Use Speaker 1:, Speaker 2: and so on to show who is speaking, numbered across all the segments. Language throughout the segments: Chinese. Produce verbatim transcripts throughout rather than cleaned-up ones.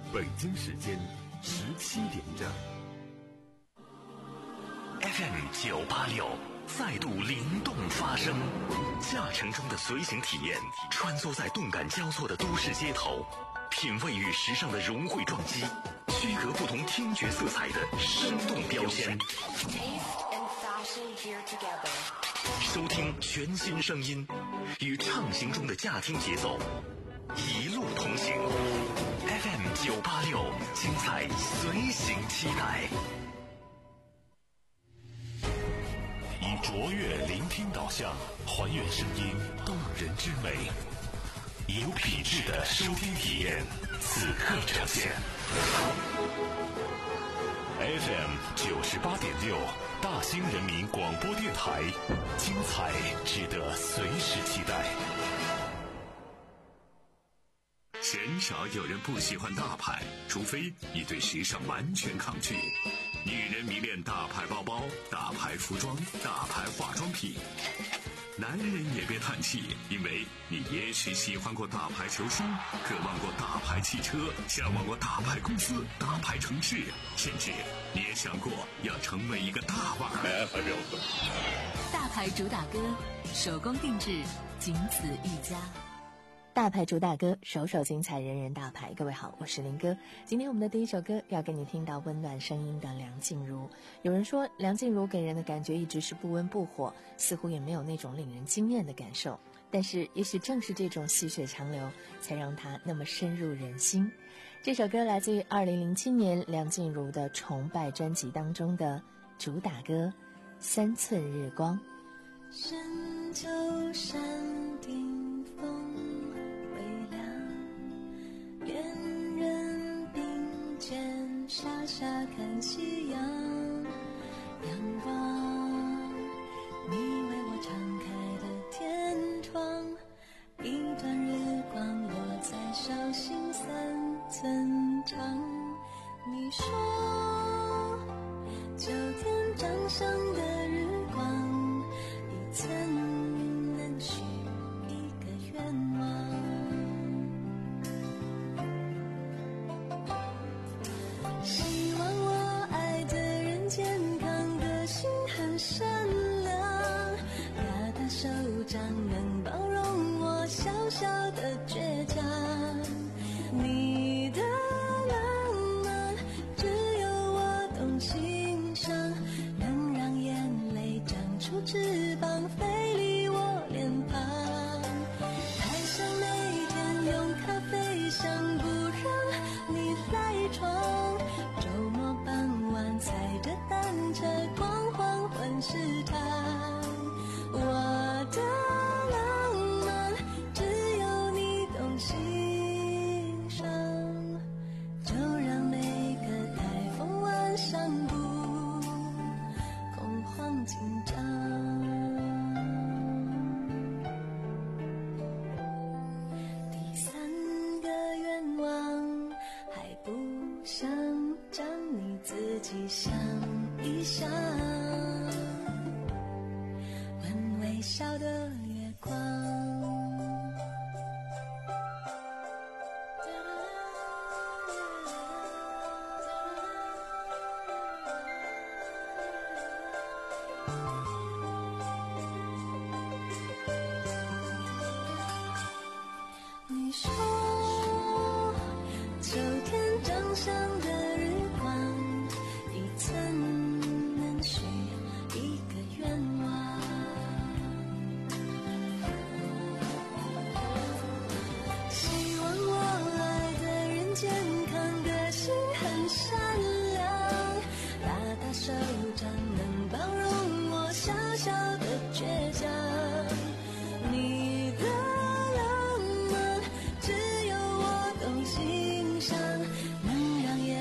Speaker 1: 北京时间十七点整。
Speaker 2: F M 九八六再度灵动发声，驾乘中的随行体验，穿梭在动感交错的都市街头，品味与时尚的融汇撞击，区隔不同听觉色彩的生动标签。收听全新声音，与畅行中的驾听节奏，一路同行。F M 九八六，精彩随行期待。以卓越聆听导向，还原声音动人之美，以有品质的收听体验，此刻呈现。F M 九十八点六，大兴人民广播电台，精彩值得随时期待。
Speaker 3: 鲜少有人不喜欢大牌，除非你对时尚完全抗拒。女人迷恋大牌包包、大牌服装、大牌化妆品。男人也别叹气，因为你也许喜欢过大牌球星，渴望过大牌汽车，向往过大牌公司、大牌城市，甚至你也想过要成为一个大腕儿。
Speaker 4: 大牌主打歌，手工定制，仅此一家。
Speaker 5: 大牌主打歌，首首精彩，人人大牌。各位好，我是林哥。今天我们的第一首歌要跟你听到温暖声音的梁静茹。有人说梁静茹给人的感觉一直是不温不火，似乎也没有那种令人惊艳的感受，但是也许正是这种细水长流才让她那么深入人心。这首歌来自于二零零七年梁静茹的崇拜专辑当中的主打歌三寸日光。
Speaker 6: 深秋山顶风恋人并肩傻傻看夕阳，阳光你为我敞开的天窗，一段日光落在手心三寸长。你说秋天掌上的日光，一寸能许一个愿望。希望我爱的人健康，个性很善良，大大手掌能包容我小小的倔强。你的浪漫只有我懂欣赏，能让眼泪长出翅膀飞离我脸庞。太想每天用咖啡香不让你赖床，周末傍晚踩着单车逛黄昏市场。我的浪漫只有你懂欣赏，就让每个台风晚上不恐慌紧张。第三个愿望还不想将你自己想一想，问微笑的月光。你说秋天掌上的日光，一寸能许一个愿望。希望我爱的人健康，个性很善良，大大手掌能包容我小小的倔强。你的浪漫只有我懂欣赏，能让眼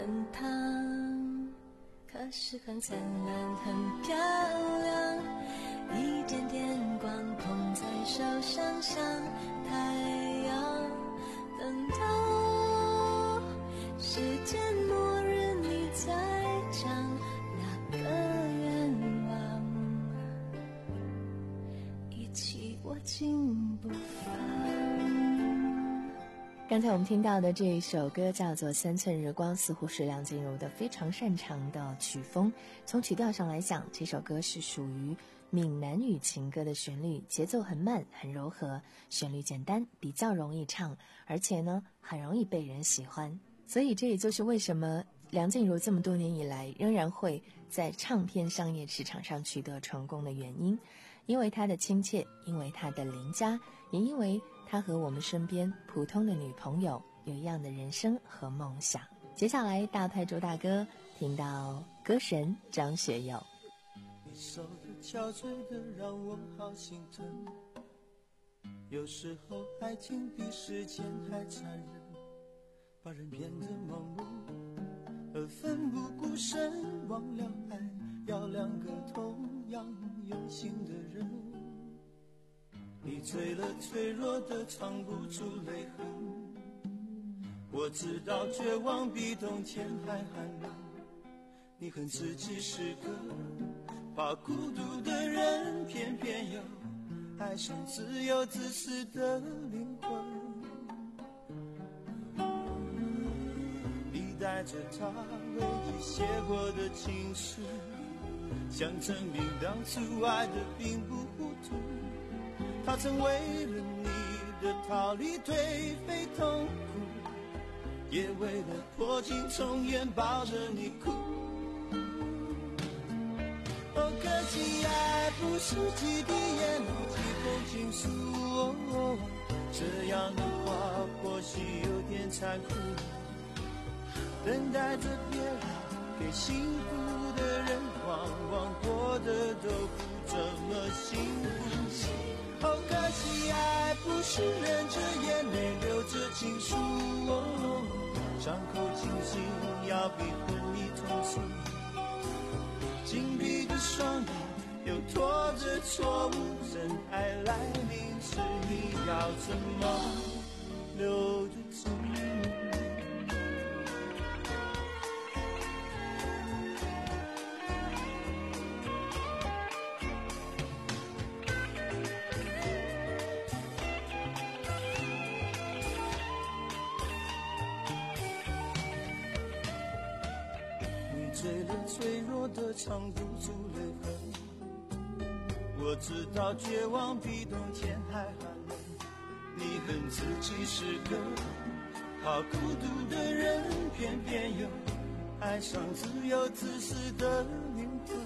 Speaker 6: 滚烫，可是很灿烂，很漂亮，一点点光捧在手上，像太阳。等到世界末日，你再讲那个愿望，一起握紧步伐。
Speaker 5: 刚才我们听到的这一首歌叫做《三寸日光》，似乎是梁静茹的非常擅长的曲风。从曲调上来讲，这首歌是属于闽南语情歌的旋律，节奏很慢很柔和，旋律简单，比较容易唱，而且呢很容易被人喜欢。所以这也就是为什么梁静茹这么多年以来仍然会在唱片商业市场上取得成功的原因，因为她的亲切，因为她的邻家，也因为她和我们身边普通的女朋友有一样的人生和梦想。接下来大派朱大哥听到歌神张学友。
Speaker 7: 你瘦的憔悴的让我好心疼，有时候爱情比时间还残忍，把人变得盲目而奋不顾身，忘了爱要两个同样用心的人。你醉了脆弱的藏不住泪痕，我知道绝望比冬天还寒冷，你恨自己是个怕孤独的人，偏偏又爱上自由自私的灵魂。你带着他唯一写过的情书，想证明当初爱的并不糊涂。他曾为了你的逃离颓废痛苦，也为了破镜重圆抱着你哭。哦，可惜爱不是几滴眼泪几封情书，哦，这样的话或许有点残酷。等待着别人给幸福的人，往往过得都不怎么幸福。哦，可惜爱不是忍着眼泪流着情书，哦，伤口清醒要比昏迷痛楚。紧闭的双眼又拖着错误，真爱来临时你要怎么留得住？醉了脆弱的藏不住泪痕，我知道绝望比冬天还寒冷，你恨自己是个怕孤独的人，偏偏又爱上自由自私的灵魂。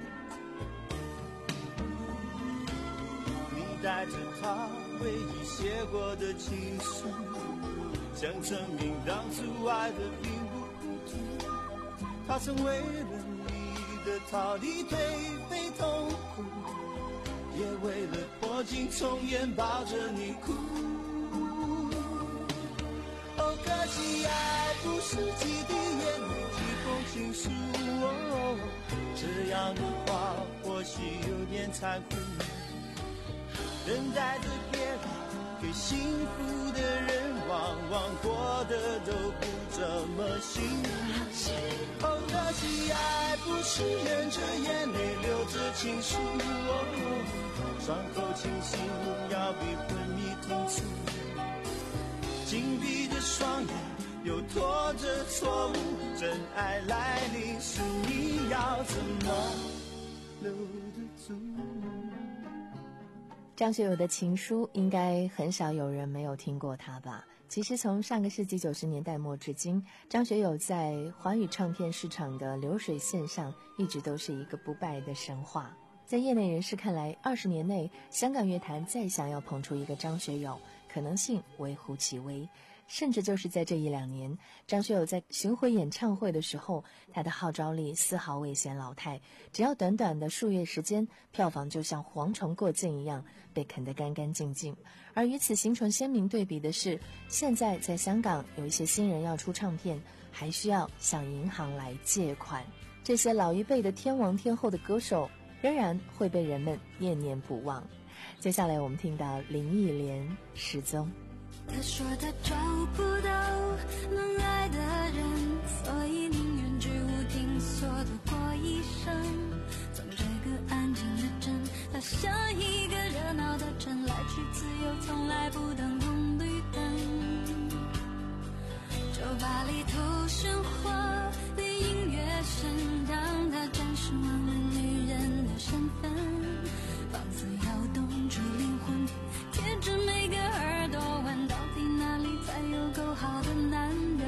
Speaker 7: 你带着他唯一写过的情书，想证明当初爱的并不糊涂。他曾为了你的逃离颓废痛苦，也为了破镜重圆抱着你哭。哦，可惜爱不是几滴眼泪几封情书，哦，这样的话或许有点残酷。等待着别人给幸福的人，往往过得都不怎么幸福。哦，可惜爱不是忍着眼泪流着情书，哦，伤口清醒要比昏迷痛楚。紧闭的双眼又拖着错误，真爱来临时你要怎么留得住？
Speaker 5: 张学友的情书应该很少有人没有听过他吧。其实从上个世纪九十年代末至今，张学友在华语唱片市场的流水线上一直都是一个不败的神话。在业内人士看来，二十年内香港乐坛再想要捧出一个张学友，可能性微乎其微。甚至就是在这一两年，张学友在巡回演唱会的时候，他的号召力丝毫未显老态，只要短短的数月时间，票房就像蝗虫过境一样被啃得干干净净。而与此形成鲜明对比的是，现在在香港有一些新人要出唱片， 还需要向银行来借款。这些老一辈的天王天后的歌手仍然会被人们念念不忘。接下来我们听到林忆莲失踪。
Speaker 6: 他说他找不到能爱的人，所以宁愿居无定所度过一生。从这个安静的镇他向一个热闹的城，来去自由从来不等红绿灯。酒吧里头喧哗的音乐声，让他暂时忘了女人的身份。放肆摇动着灵魂，贴着每个耳朵，问到底哪里才有够好的男人？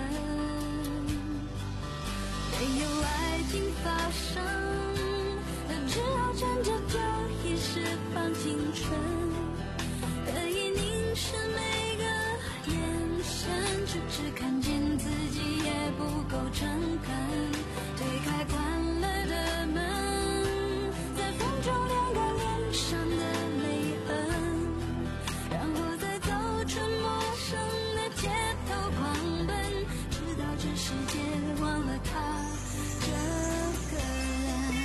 Speaker 6: 没有爱情发生，他只好趁着酒意释放青春，可以凝视每个眼神，却只看见自己也不够诚恳。推开关了的门，在风中晾干脸上的泪痕，然后再走出陌生的街头狂奔，直到这世界忘了他这个人。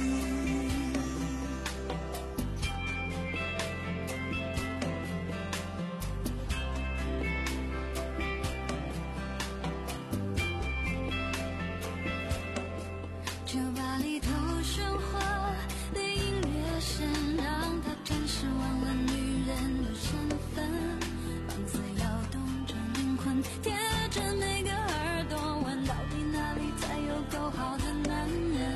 Speaker 6: 酒吧里头喧哗的音乐声，让他暂时忘了女人的身份。放肆摇动着灵魂，贴着每个耳朵，问到底哪里才有够好的男人？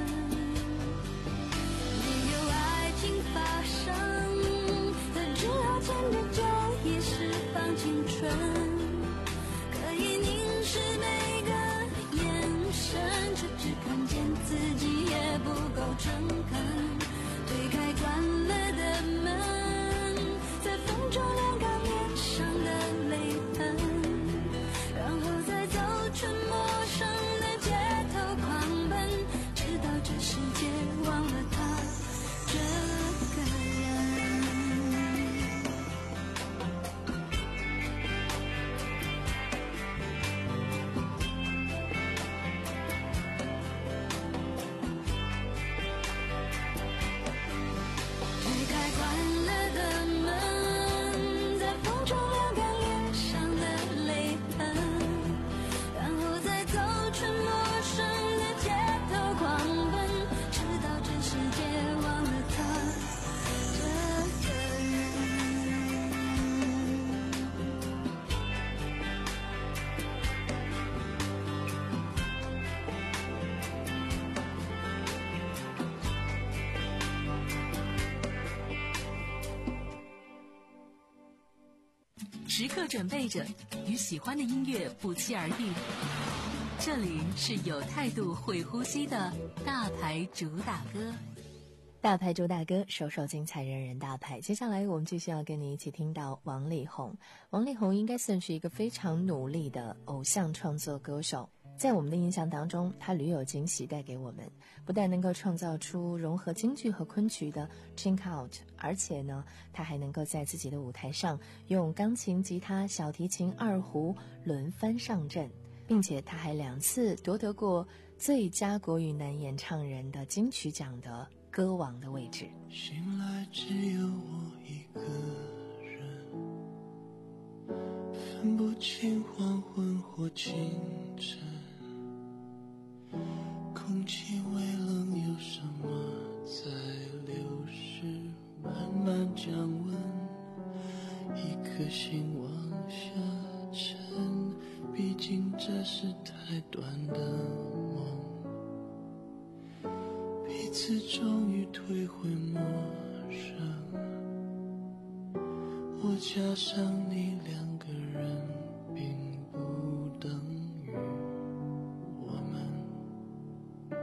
Speaker 6: 没有爱情发生，他只好牵着酒意释放青春，可以凝视每个眼神，却只看见自己也不够诚恳。推开关了的门，在风中晾干脸上的泪痕，然后再走出陌生的街头狂奔，直到这世界忘了他这个人。推开关了的门，在风中晾干脸上的泪痕，然后再走出陌生的街头狂奔，直到这世界忘了他这个人。
Speaker 4: 时刻准备着，与喜欢的音乐不期而遇。这里是有态度、会呼吸的大牌主打歌。
Speaker 5: 大牌主打歌，首首精彩，人人大牌。接下来我们继续要跟你一起听到王力宏。王力宏应该算是一个非常努力的偶像创作歌手。在我们的印象当中，他屡有惊喜带给我们，不但能够创造出融合京剧和昆曲的 Chink Out， 而且呢，他还能够在自己的舞台上用钢琴、吉他、小提琴、二胡轮番上阵，并且他还两次夺得过最佳国语男演唱人的金曲奖的歌王的位置。
Speaker 7: 醒来只有我一个人，分不清黄昏或清晨，空气微冷，有什么在流逝，慢慢降温，一颗心往下沉，毕竟这是太短的梦，彼此终于退回陌生，我加上你两个人并不等于我们。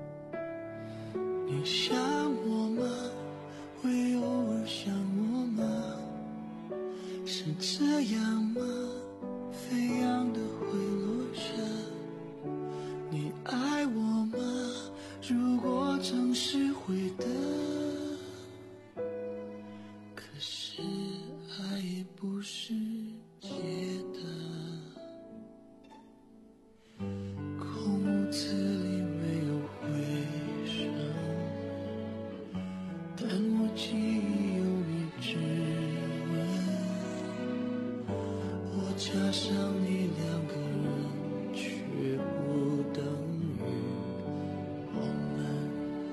Speaker 7: 你想我吗？会偶尔想我吗？是这样吗？飞扬的会落下。你爱我吗？如果总是会的，可是爱也不是解的。 加上你两个人，却不等于我们。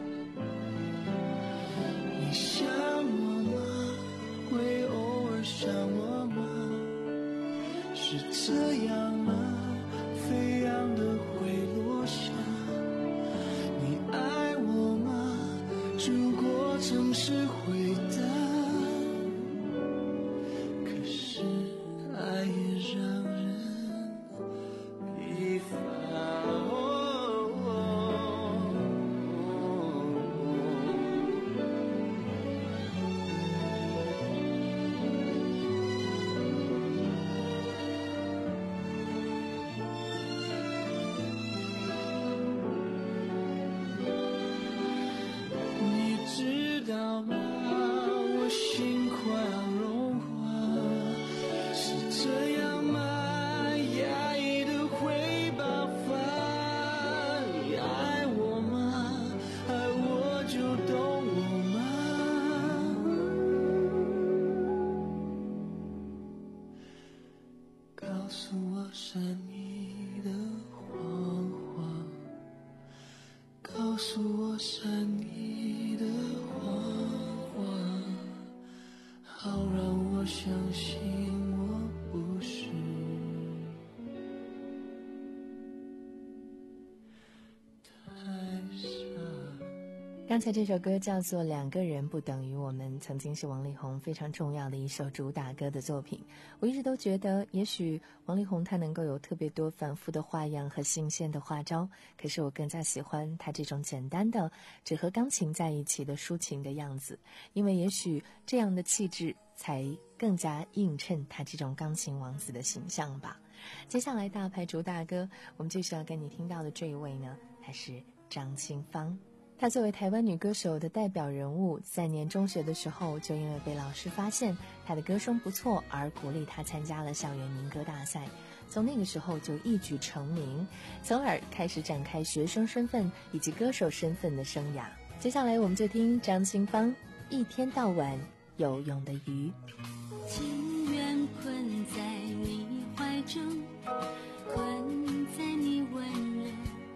Speaker 7: 你想我吗？会偶尔想我吗？是这样吗？飞扬的会落下。你爱我吗？如果曾是回答，可是爱也让人疲乏。你知道吗？我心快要融化，是这样吗？压抑的会爆发。你爱我吗？爱我就懂我吗？告诉我善意的谎话，告诉我善意的谎话，好让我相信我不是太傻。
Speaker 5: 刚才这首歌叫做《两个人不等于我们》，曾经是王力宏非常重要的一首主打歌的作品。我一直都觉得，也许王力宏他能够有特别多反复的花样和新鲜的花招，可是我更加喜欢他这种简单的只和钢琴在一起的抒情的样子，因为也许这样的气质才更加映衬他这种钢琴王子的形象吧。接下来大牌主打歌，我们继续要跟你听到的这一位呢，她是张清芳。她作为台湾女歌手的代表人物，在年中学的时候就因为被老师发现她的歌声不错，而鼓励她参加了校园民歌大赛。从那个时候就一举成名，从而开始展开学生身份以及歌手身份的生涯。接下来我们就听张清芳《一天到晚有用的鱼》。
Speaker 6: 情愿困在你怀中，困在你温柔，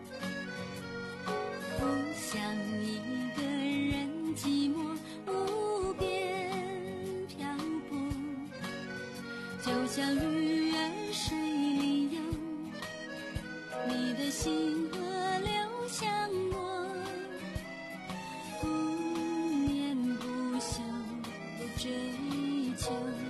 Speaker 6: 不想一个人寂寞无边漂泊，就像鱼儿水里游，你的心河流向我，不眠不休的追求。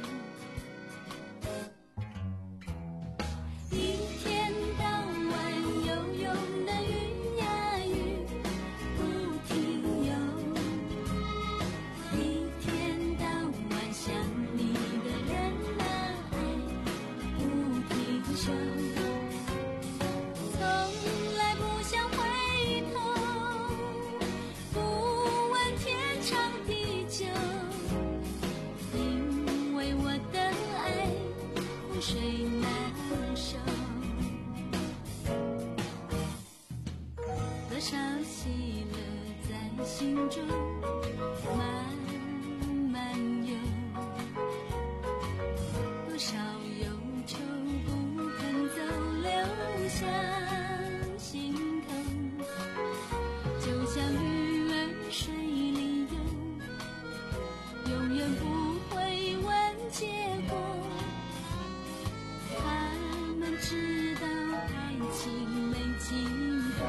Speaker 6: 一天到晚游泳的鱼呀鱼，不停游。一天到晚想你的人啊爱，不停休。从来不想回头，不问天长地久，因为我的爱覆水难收。多少喜乐在心中慢慢游，多少忧愁不肯走，留下心头。就像鱼儿水里游，永远不会问结果。他们知道爱情没尽头。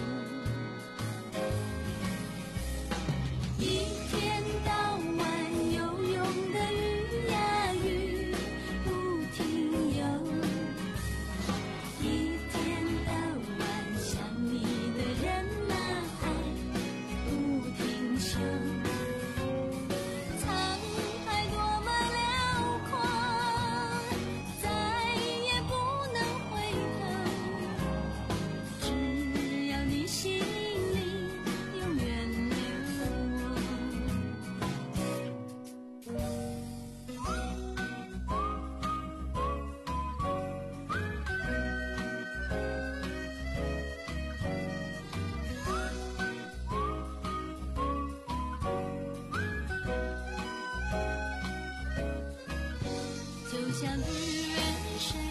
Speaker 6: 一天到晚游泳的鱼呀鱼，不停游。一天到晚想你的人啊爱，不停休。沧海多么辽阔，再也不能回头，只要你心里永远留我。就像鱼儿水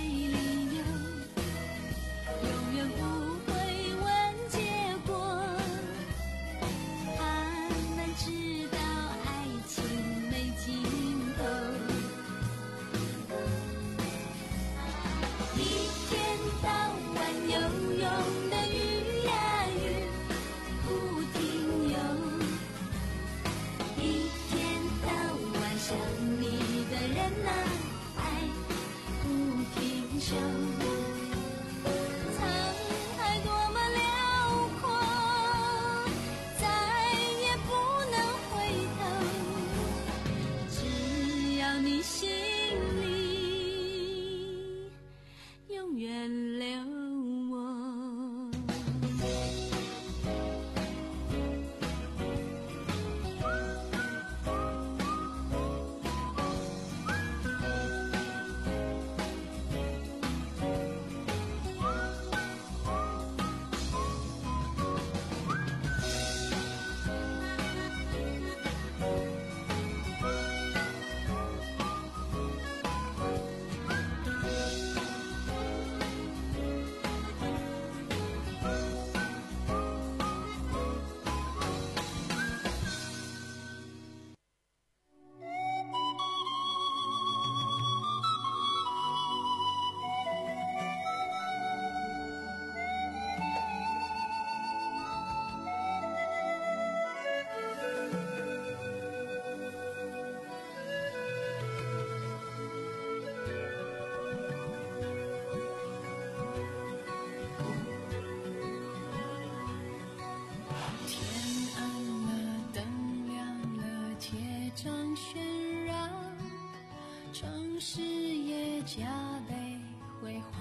Speaker 6: 城市也加倍辉煌，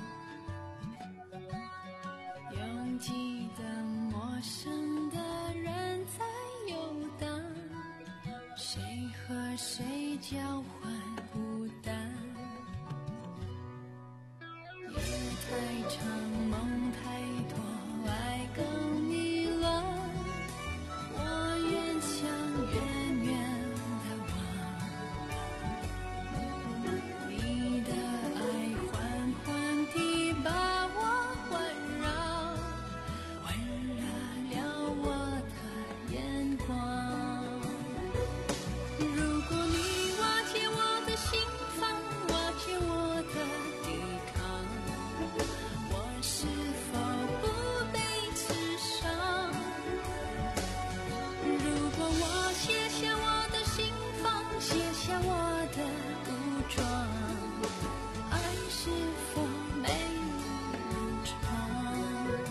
Speaker 6: 拥挤的陌生的人在游荡，谁和谁交换孤单，夜太长梦太多，爱更迷乱，我愿想远远地望，你的爱缓缓地把我环绕，温热了我的眼光。如果你瓦解我的心房，瓦解我的抵抗，我是否不被刺伤？如果我卸下我的心房，卸下我的武装，爱是否美丽如常？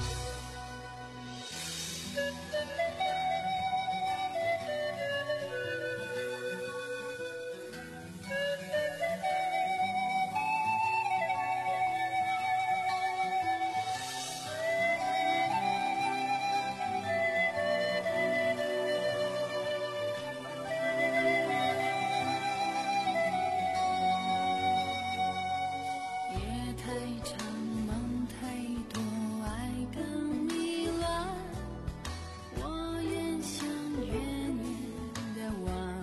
Speaker 6: 夜太长梦太多，爱更迷乱，我愿想远远地望，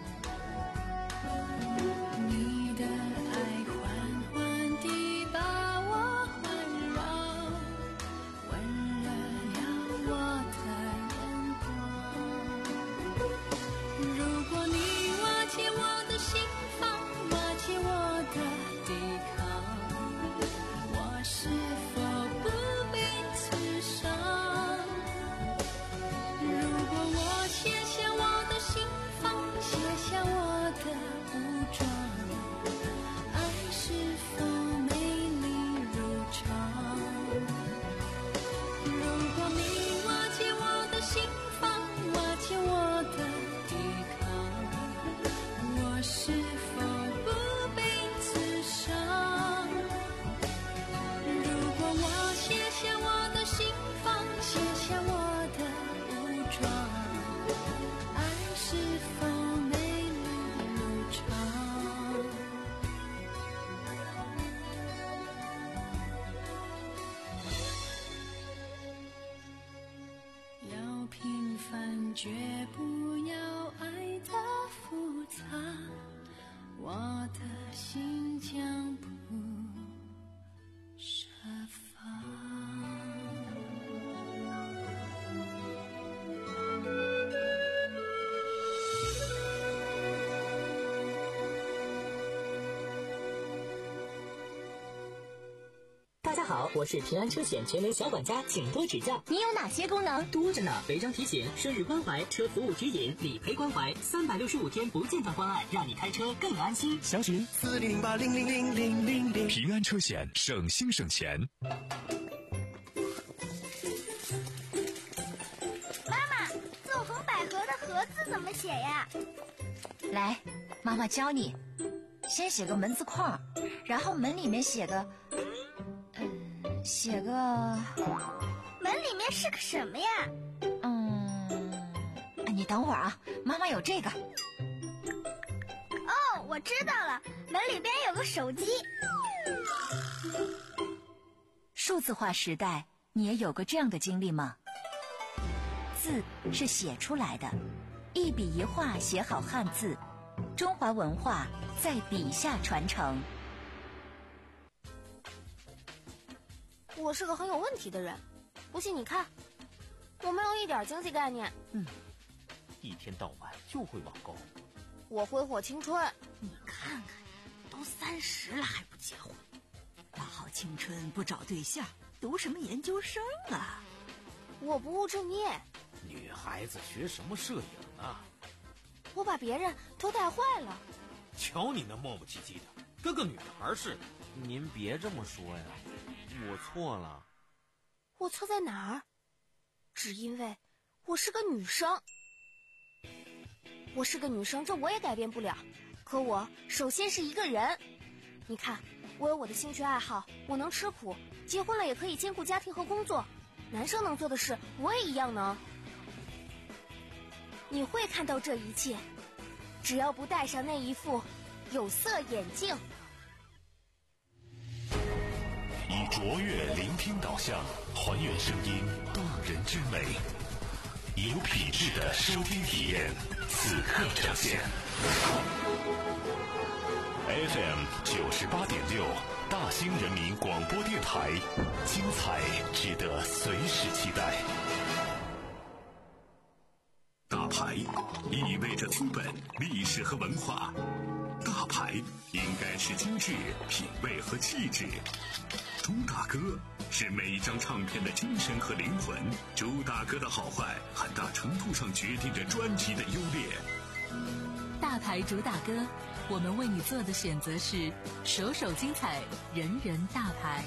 Speaker 6: 你的爱缓缓地把我环绕，温热了我的眼光。如果你瓦解我的心房，瓦解我的抵抗，我是否不被刺伤？如果我卸下我的心房，卸下我的武装，爱是否美丽如常？如果你瓦解我的心房，瓦解我的抵抗，我是否不被刺伤？如果我卸下我的心房，卸下我的武装，爱是否美丽如常？要平凡，绝不要爱的复杂，我的心将不设防。
Speaker 8: 大家好，我是平安车险全能小管家，请多指教。
Speaker 9: 你有哪些功能？
Speaker 8: 多着呢，违章提醒、生日关怀、车服务指引、理赔关怀，三百六十五天不间断关爱，让你开车更安心。
Speaker 1: 详询四零零八零零零零零零。平安车险，省心省钱。
Speaker 9: 妈妈，纵横捭阖的阖字怎么写呀？来，妈妈教你，先写个门字框，然后门里面写个。写个
Speaker 10: 门里面是个什么呀？
Speaker 9: 嗯，你等会儿啊，妈妈有这个。
Speaker 10: 哦，我知道了，门里边有个手机。
Speaker 9: 数字化时代，你也有过这样的经历吗？字是写出来的，一笔一画写好汉字，中华文化在笔下传承。
Speaker 11: 我是个很有问题的人，不信你看，我没有一点经济概念。
Speaker 12: 嗯，一天到晚就会网购。
Speaker 11: 我挥霍青春。
Speaker 13: 你看看，都三十了还不结婚，大好青春不找对象，读什么研究生啊？
Speaker 11: 我不务正业。
Speaker 12: 女孩子学什么摄影啊？
Speaker 11: 我把别人都带坏了。
Speaker 12: 瞧你那磨磨唧唧的，跟个女孩似的。
Speaker 14: 您别这么说呀，我错了。
Speaker 11: 我错在哪儿？只因为我是个女生。我是个女生，这我也改变不了。 可我首先是一个人。你看，我有我的兴趣爱好，我能吃苦，结婚了也可以兼顾家庭和工作。男生能做的事，我也一样能。你会看到这一切，只要不戴上那一副有色眼镜。
Speaker 2: 以卓越聆听导向，还原声音动人之美，有品质的收听体验，此刻呈现。F M 九十八点六，大兴人民广播电台，精彩值得随时期待。
Speaker 3: 大牌意味着资本、历史和文化，大牌应该是精致、品味和气质。朱大哥是每一张唱片的精神和灵魂，朱大哥的好坏很大程度上决定着专辑的优劣。
Speaker 4: 大牌主打歌，我们为你做的选择是首首精彩，人人大牌。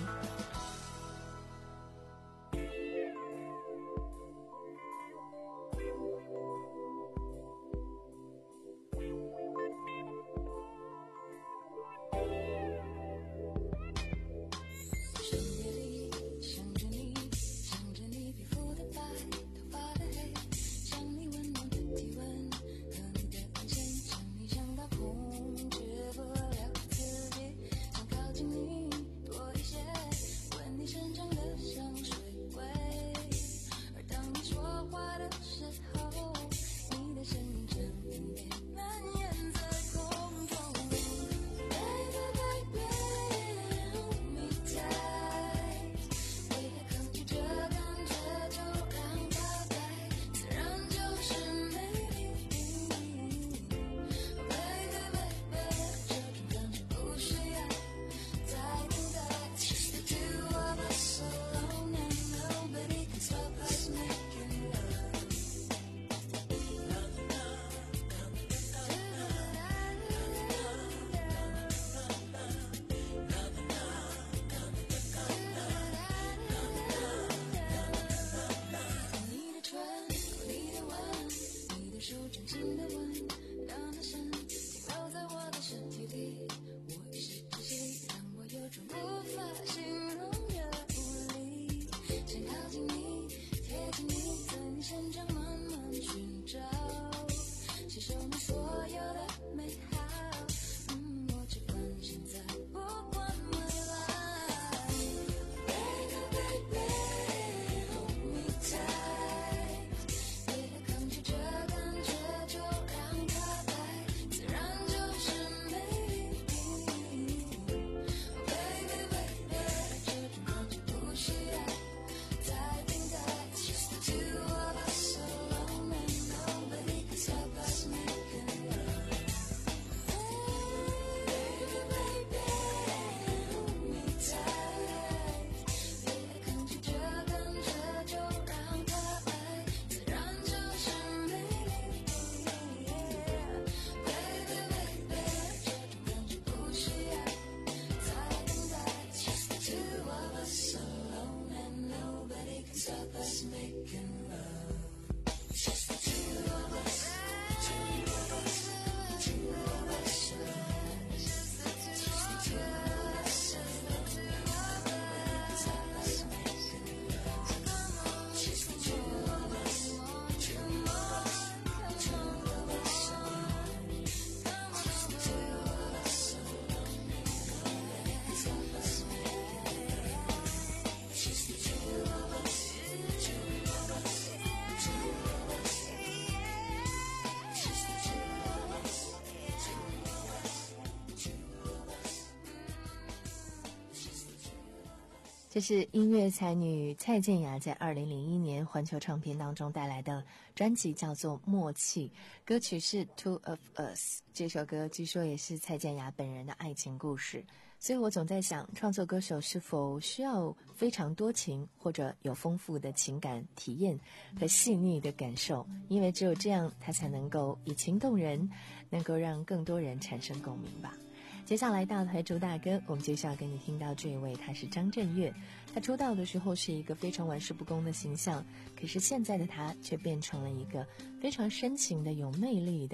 Speaker 5: 这是音乐才女蔡健雅在二零零一年环球唱片当中带来的专辑，叫做《默契》，歌曲是《Two of Us》。这首歌据说也是蔡健雅本人的爱情故事，所以我总在想，创作歌手是否需要非常多情，或者有丰富的情感体验和细腻的感受，因为只有这样，他才能够以情动人，能够让更多人产生共鸣吧。接下来大牌主打歌，我们就是要跟你听到这一位，他是张震岳。他出道的时候是一个非常玩世不恭的形象，可是现在的他却变成了一个非常深情的、有魅力的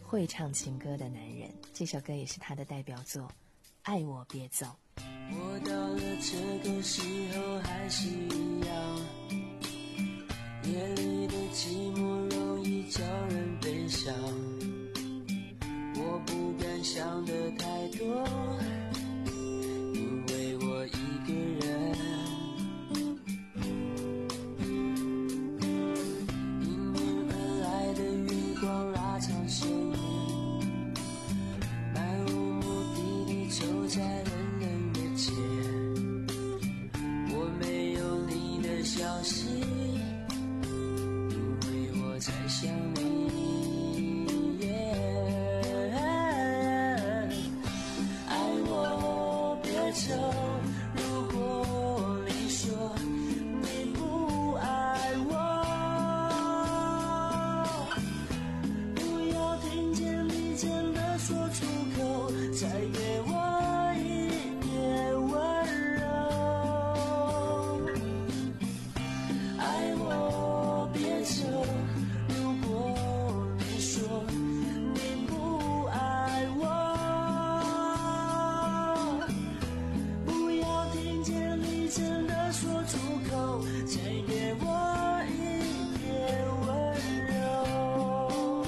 Speaker 5: 会唱情歌的男人，这首歌也是他的代表作《爱我别走》。
Speaker 15: 我到了这个时候还是一样，夜里的寂寞容易叫人悲伤，我不敢想得太多，因为我一个人。迎面而来的月光拉长身影，漫无目的地走在冷冷的街，我没有你的消息，因为我在想你。走，如果你说你不爱我，不要听见你真的说出口，再给我一点温柔。爱我别走，如果你说你不爱我，真的说出口，再给我一点温柔。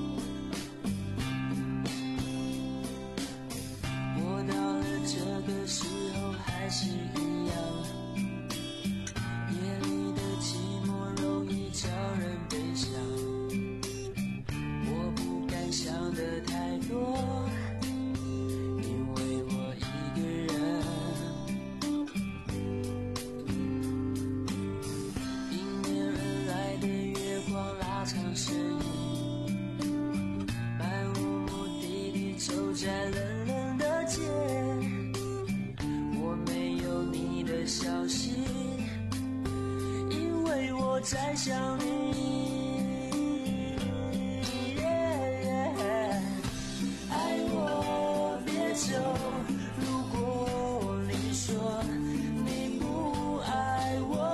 Speaker 15: 我到了这个时候还是一样，夜里的寂寞容易叫人悲伤，我不敢想得太多，因为我一个人。长身影，漫无目的地走在冷冷的街，我没有你的消息，因为我在想你。爱我别走，如果你说你不爱我，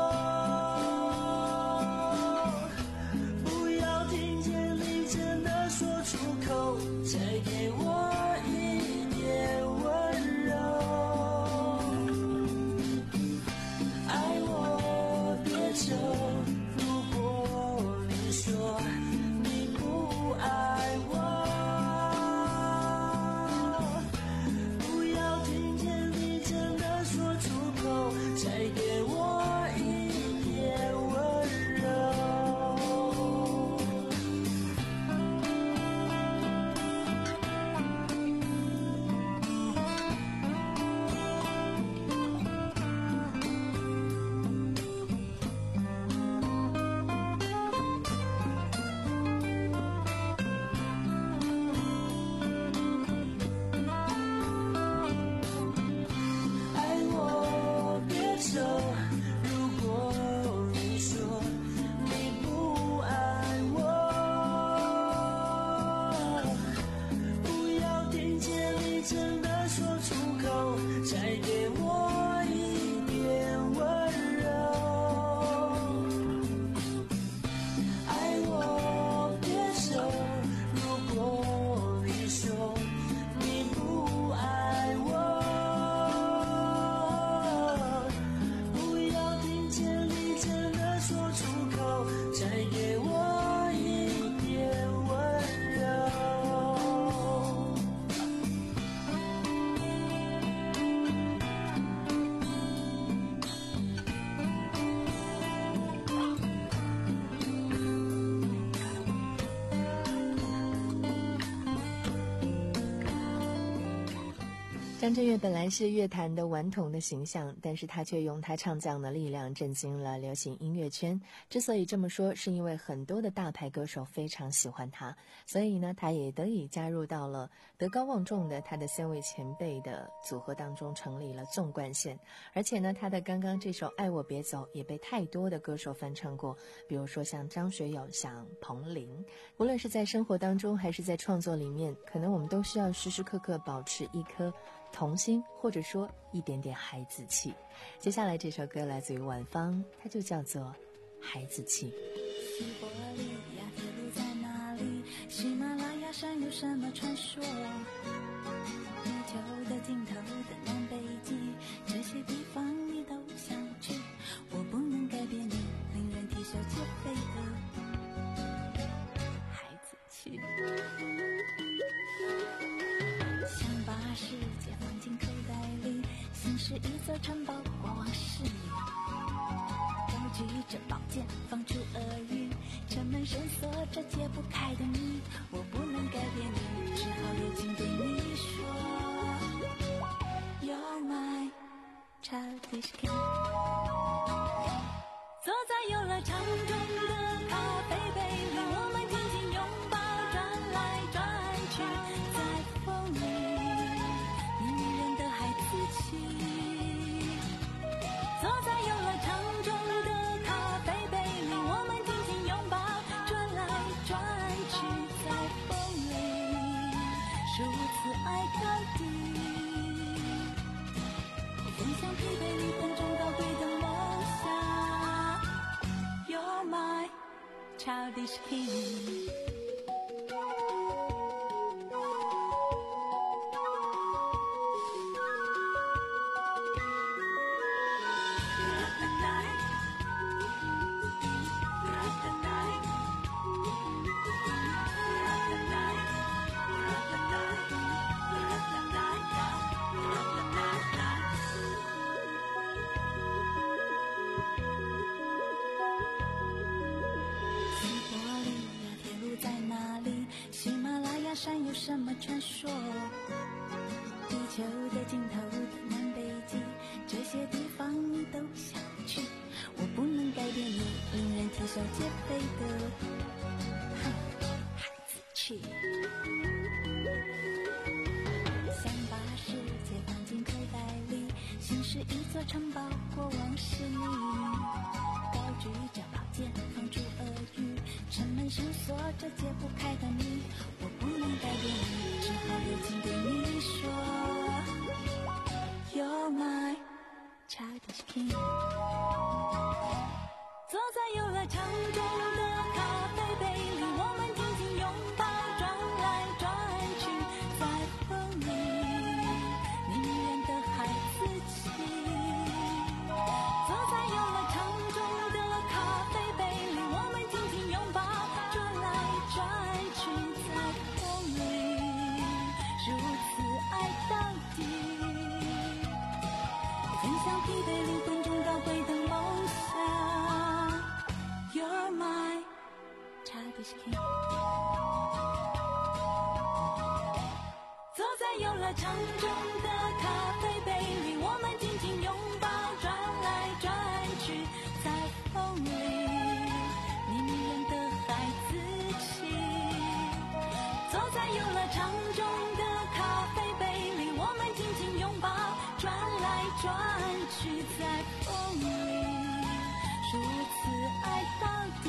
Speaker 15: 出口，再给我一点温柔。爱我别走，如果你说你不爱我，不要听见你真的说出口，再给我一点温柔。
Speaker 5: 张震岳本来是乐坛的顽童的形象，但是他却用他唱将的力量震惊了流行音乐圈。之所以这么说，是因为很多的大牌歌手非常喜欢他，所以呢，他也得以加入到了德高望重的他的三位前辈的组合当中，成立了纵贯线。而且呢，他的刚刚这首《爱我别走》也被太多的歌手翻唱过，比如说像张学友、像彭羚。无论是在生活当中还是在创作里面，可能我们都需要时时刻刻保持一颗童心，或者说一点点孩子气。接下来这首歌来自于晚芳，它就叫做《孩子气》。
Speaker 6: 西伯利亚铁路在哪里？喜马拉雅山有什么传说？地球的尽头的南北极，这些地方你都想去，我不能改变你令人啼笑皆非的孩子气。想把世界放进口袋里，心是一座城堡，过往是你。高举着宝剑，放出恶语，城门深锁着解不开的谜。我不能改变你，只好有情对你说 You're my childish king。 坐在游乐场中的咖啡杯里，我们紧紧拥抱，转来转去，在风里你迷人的孩子气。坐在游乐场中的咖啡杯里，我们紧紧拥抱，转来转去，在风里如此爱到底。分享疲惫里笨重高贵的梦想 You're my childish king。山有什么传说？地球的尽头的南北极，这些地方你都想去，我不能改变你令人啼笑皆非的孩子气。想把世界放进口袋里，心是一座城堡，过往是你。高举着宝剑，放出恶语，城门深锁着解不开的谜。我不能改变你，只好有情对你说 You're my childish king。 坐在游乐场中的咖啡杯里，我们紧紧拥抱，转来转去，在风里你迷人的孩子气。坐在游乐场中的咖啡杯里，我们紧紧拥抱，转来转去，在风里如此爱到底。分享疲惫里笨重高贵的梦想 You're my childish king。 坐在游乐场中的咖啡杯里，我们紧紧拥抱，转来转去，在风里你迷人的孩子气。坐在游乐场中的咖啡杯里，我们紧紧拥抱，转来转去，在风里如此爱到底。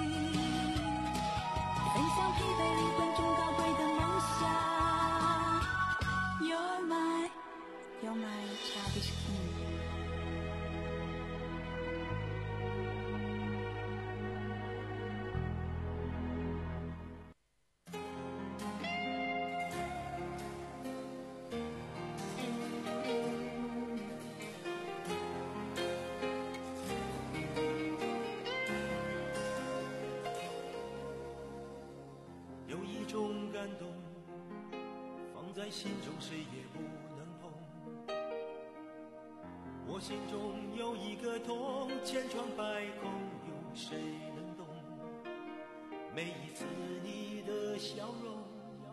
Speaker 6: 分享疲惫里笨重高贵的梦想 You're my You're my childish king。
Speaker 7: 有一种感动，放在心中谁也不能碰。我心中有一个痛，千疮百孔，有谁能懂？每一次你的笑容，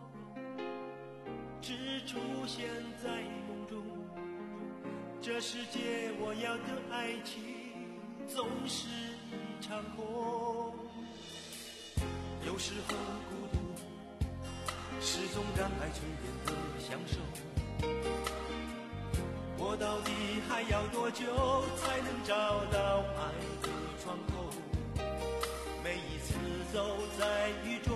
Speaker 7: 只出现在梦中。这世界我要的爱情，总是一场空。有时候孤独是种让爱沉淀的享受，我到底还要多久才能找到爱的窗口？每一次走在雨中，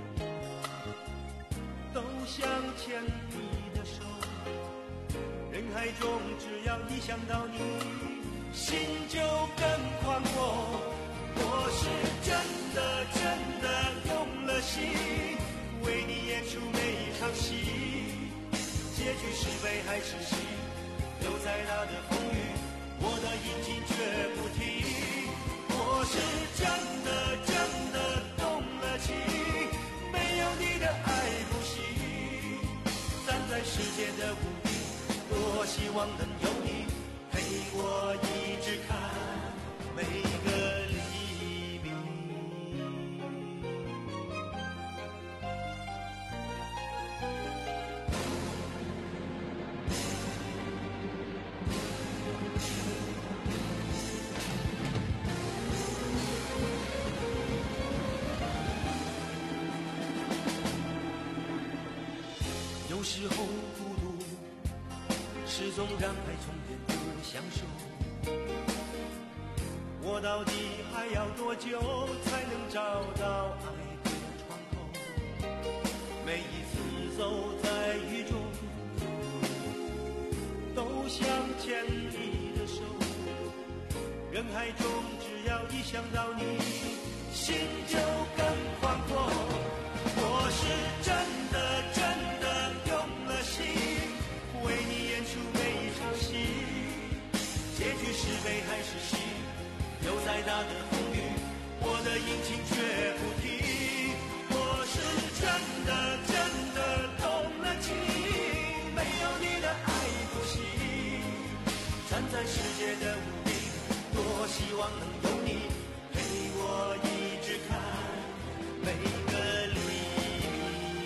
Speaker 7: 都想牵你的手，人海中只要一想到你，心就更宽阔。我是真的真的用了心，为你也演出每一场戏，结局是悲还是喜，有再大的风雨，我的引擎绝不停。我是真的真的动了情，没有你的爱不行。站在世界的屋顶，多希望能有你陪我一直看每个黎明。有时候孤独是种燃爱充电的享受，我到底还要多久才能找到爱的窗口？每一次走在雨中，都想牵你的手，人海中只要一想到你，心就更宽阔。我是真的真的用了心，为你演出每一场戏，结局是悲还是喜，有再大的风雨，我的引擎绝不停。我是真的真的动了情，没有你的爱不行。站在世界的屋顶，多希望能有你陪我一直看每个黎明。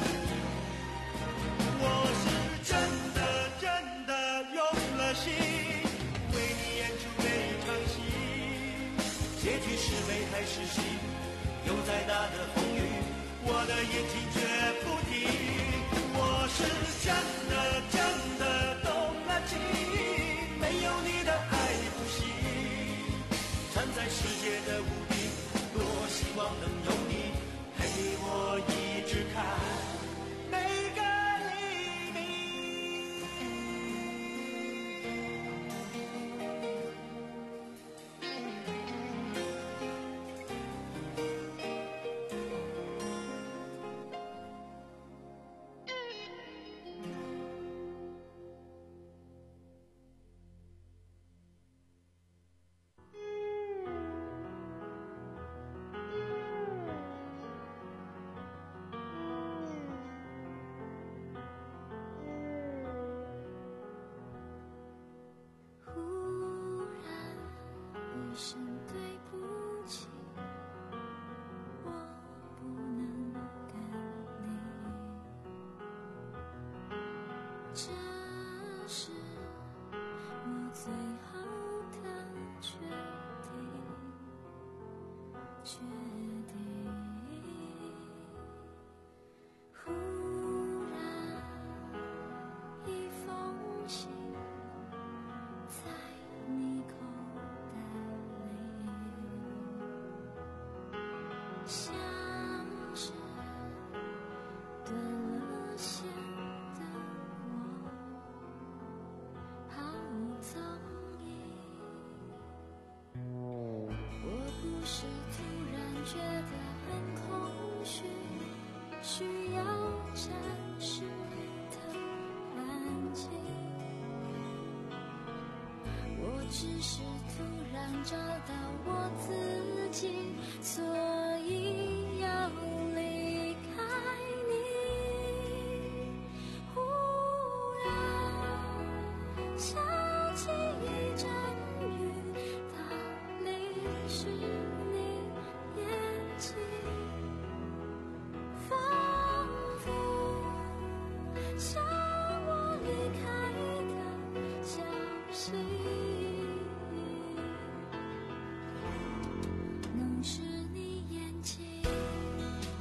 Speaker 7: 我是真的真的用了心，为你演出每一场戏，结局是悲还是喜，有再大的风雨，我的眼睛绝不停。我是真的真的动了情，没有你的爱不行。站在世界的屋顶，多希望能有你陪我一直看每个黎明。
Speaker 6: 一声对不起，我不能跟你，这是我最好的决定，决定。忽然一封信在你口袋里，像是断了线的我，毫无踪影。我不是突然觉得很空虚，需要暂时的安静，我只是突然找到我自己，所以要离开你。忽然下起一阵雨，它淋湿你眼睛，仿佛像我离开的消息，能使你眼睛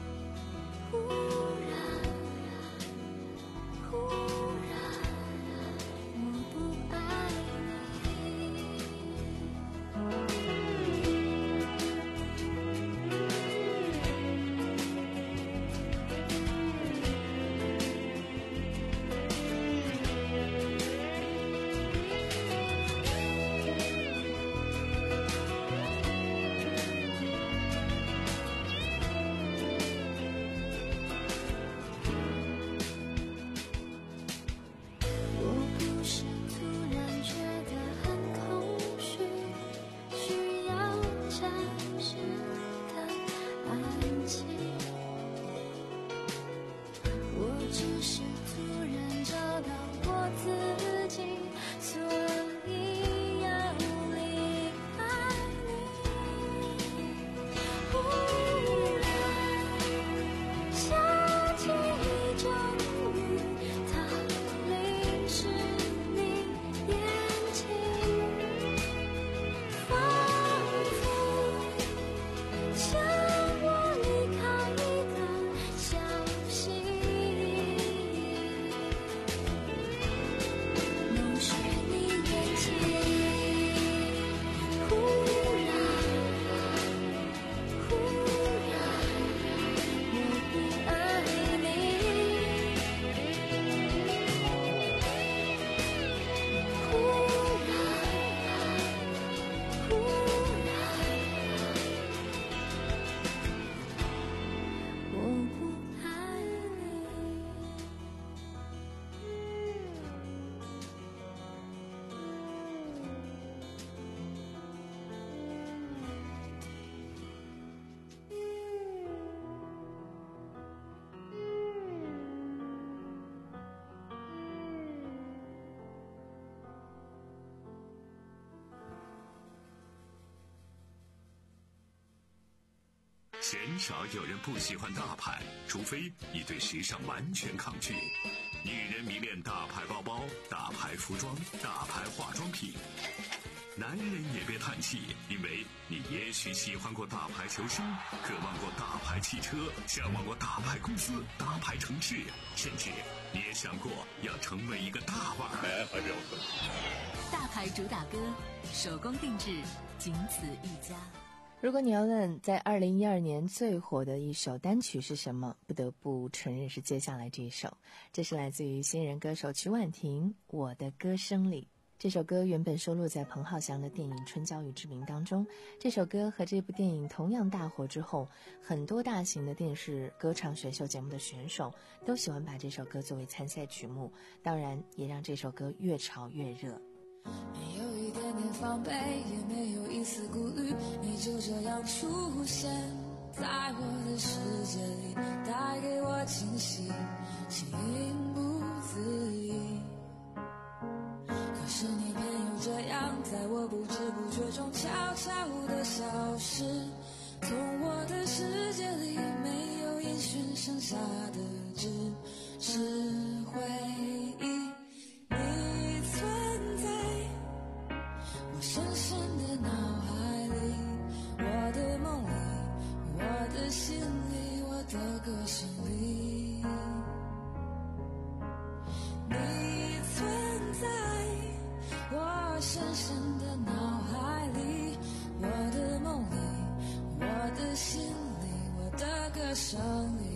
Speaker 3: 鲜少有人不喜欢大牌，除非你对时尚完全抗拒。女人迷恋大牌包包、大牌服装、大牌化妆品。男人也别叹气，因为你也许喜欢过大牌球星，渴望过大牌汽车，向往过大牌公司、大牌城市，甚至你也想过要成为一个大腕儿。还表哥，
Speaker 4: 大牌主打歌，手工定制，仅此一家。
Speaker 5: 如果你要问在二零一二年最火的一首单曲是什么，不得不承认是接下来这一首。这是来自于新人歌手曲婉婷《我的歌声里》。这首歌原本收录在彭浩翔的电影《春娇与志明》当中。这首歌和这部电影同样大火之后，很多大型的电视歌唱选秀节目的选手都喜欢把这首歌作为参赛曲目，当然也让这首歌越炒越热。
Speaker 6: 没有一点点防备，也没有一丝顾虑，你就这样出现在我的世界里，带给我惊喜，情不自已。可是你偏又这样，在我不知不觉中悄悄地消失，从我的世界里没有音讯，剩下的只是回忆。深深的脑海里，我的梦里，我的心里，我的歌声里，你存在我深深的脑海里，我的梦里，我的心里，我的歌声里。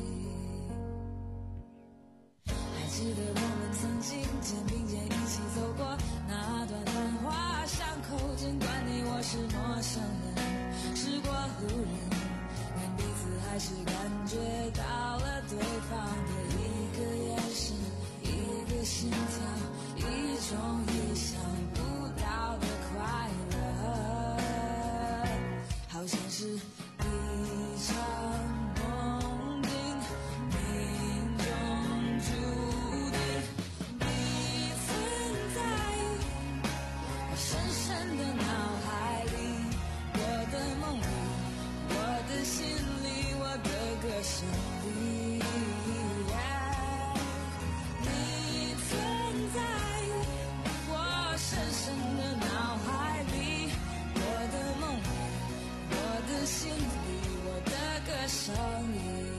Speaker 6: 还记得我们曾经肩并肩一起走过那段繁华巷口，尽管你我是陌生人，是过路人，但彼此还是感觉到了对方的一个眼神，一个心跳，一种意想不到的快乐，好像是一场梦境，命中注定。你存在我深深的脑海里，我的梦里，我的心里，我的歌声里，你存在我深深的脑海里，我的梦里，我的心里，我的歌声里。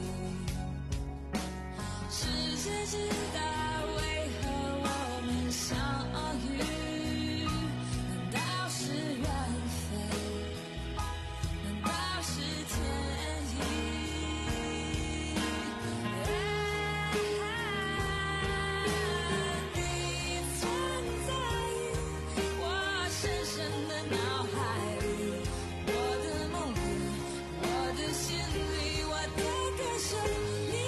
Speaker 6: 世界知道为何我们相遇，难道是缘分？难道是天意？你存在我深深的脑海里，我的梦里，我的心里，我的歌声里。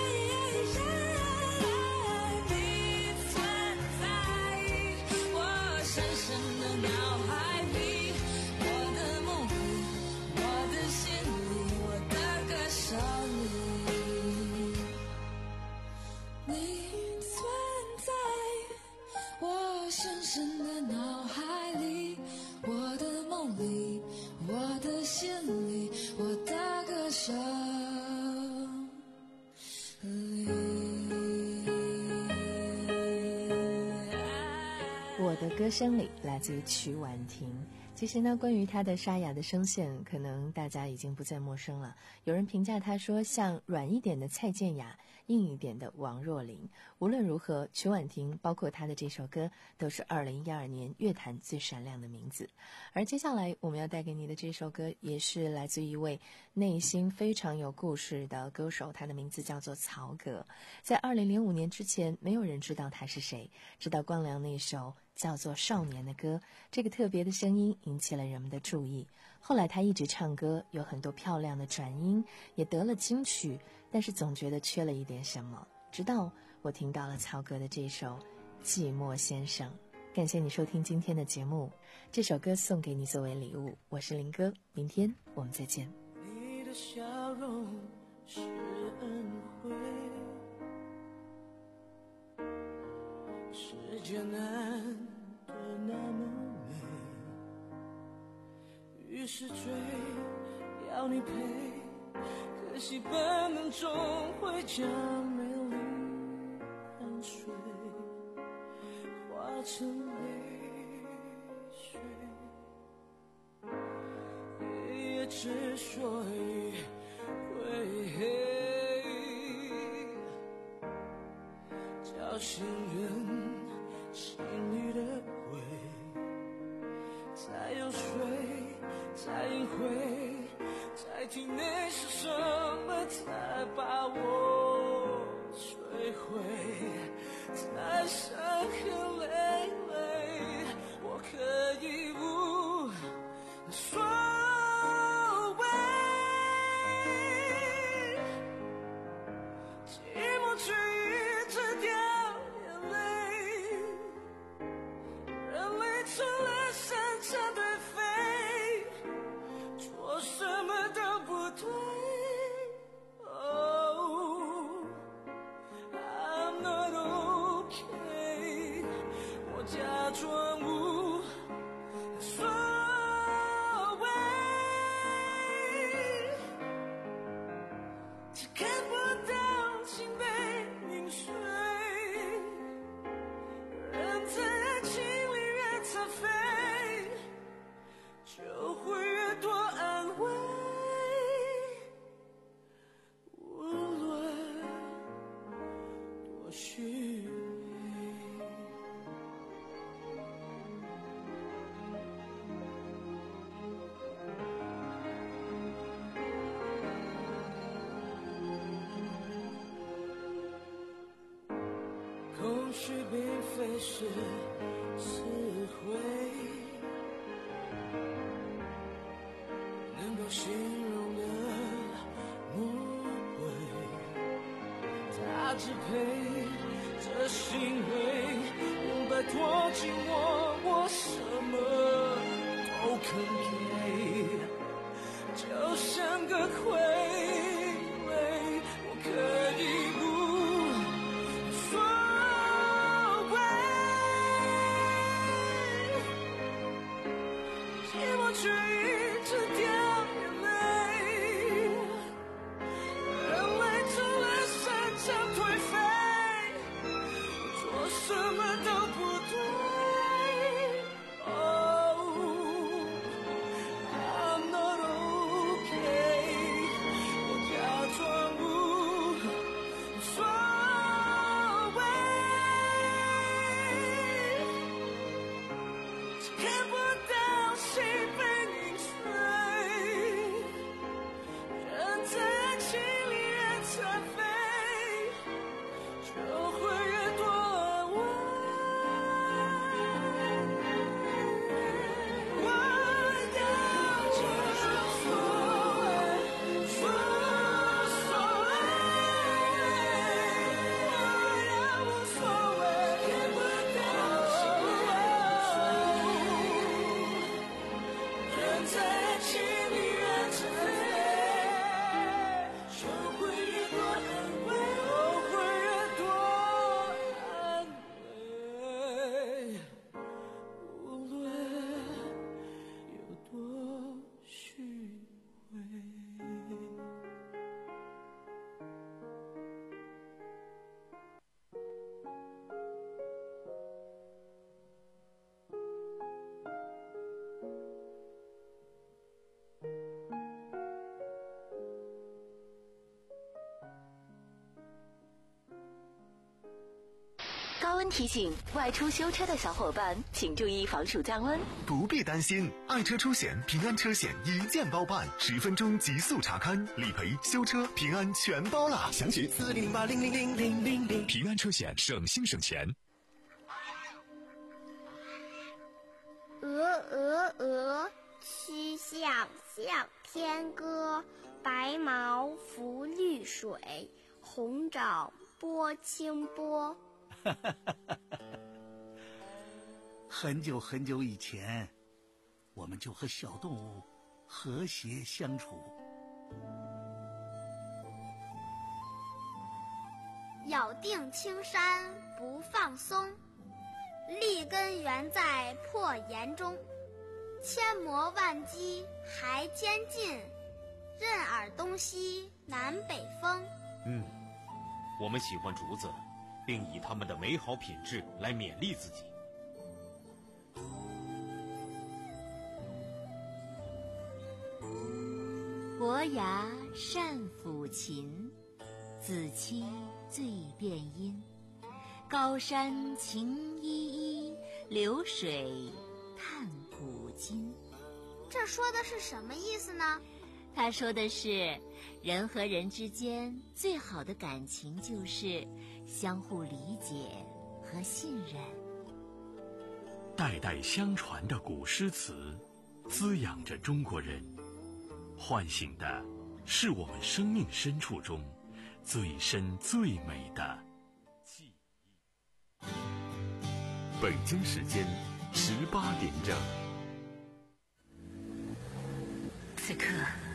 Speaker 6: 你存在我深深的脑海里，我的梦里，我的心里，我的歌声里。你存在我深深的脑海里，我的梦里，我的心里，我的歌声里。
Speaker 5: 我的歌声里，来自于曲婉婷。其实呢，关于她的沙哑的声线，可能大家已经不再陌生了。有人评价她说像软一点的蔡健雅，硬一点的王若琳。无论如何，曲婉婷包括她的这首歌，都是二零一二年乐坛最闪亮的名字。而接下来我们要带给你的这首歌，也是来自一位内心非常有故事的歌手，他的名字叫做曹格。在二零零五年之前，没有人知道他是谁，直到光良那首叫做《少年》的歌，这个特别的声音引起了人们的注意。后来他一直唱歌，有很多漂亮的转音，也得了金曲，但是总觉得缺了一点什么。直到我听到了曹格的这首《寂寞先生》。感谢你收听今天的节目，这首歌送给你作为礼物。我是林哥，明天我们再见。
Speaker 7: 你的笑容是恩惠，世界难得那么美，于是追要你陪，可惜本能终会将美丽汗水化成泪水。夜夜之所以会黑，叫醒人心里的鬼，再有水，再隐晦，在体内是什么才把我摧毁？才伤痕累累，我可以无所谓。寂寞却一直掉眼泪，人类成了山茶堆肥，做什么都不对。Oh, I'm not okay， 我假装无所谓，只看不到心被凝碎，人在爱情里越残废，就会越多安慰，无论多虚伪。空虚并非是词汇，能够形容的魔鬼，它支配着行为，用摆脱紧握，我什么都肯给，就像个傀儡，我可以无所谓。寂寞却一直掉眼泪，人类成了山茶颓废，做什么都不对。Oh, I'm not okay， 我假装无所谓，只看不到心被凝碎，人在爱情里越残废，就会越多安慰。我要无所谓，无所谓，我要无所谓，看不到心被人在爱情里越残废，就会越多安慰，就会越多安慰，无论有多虚伪。
Speaker 4: 高温提醒：外出修车的小伙伴，请注意防暑降温。
Speaker 1: 不必担心，爱车出险平安车险一键包办，十分钟极速查勘、理赔、修车，平安全包了。详询四零零八零零零零零零。平安车险，省心省钱。
Speaker 10: 鹅鹅鹅，曲项向天歌。白毛浮绿水，红掌拨清波。
Speaker 16: 很久很久以前，我们就和小动物和谐相处。
Speaker 10: 咬定青山不放松，立根原在破岩中。千磨万击还坚劲， 任尔东西南北风。
Speaker 12: 嗯，我们喜欢竹子，并以它们的美好品质来勉励自己。
Speaker 9: 伯牙善抚琴，子期最辨音。高山晴依依，流水叹古今。
Speaker 10: 这说的是什么意思呢？
Speaker 9: 他说的是，人和人之间最好的感情就是相互理解和信任。
Speaker 2: 代代相传的古诗词，滋养着中国人，唤醒的是我们生命深处中最深最美的记忆。
Speaker 1: 北京时间十八点整。
Speaker 4: 此刻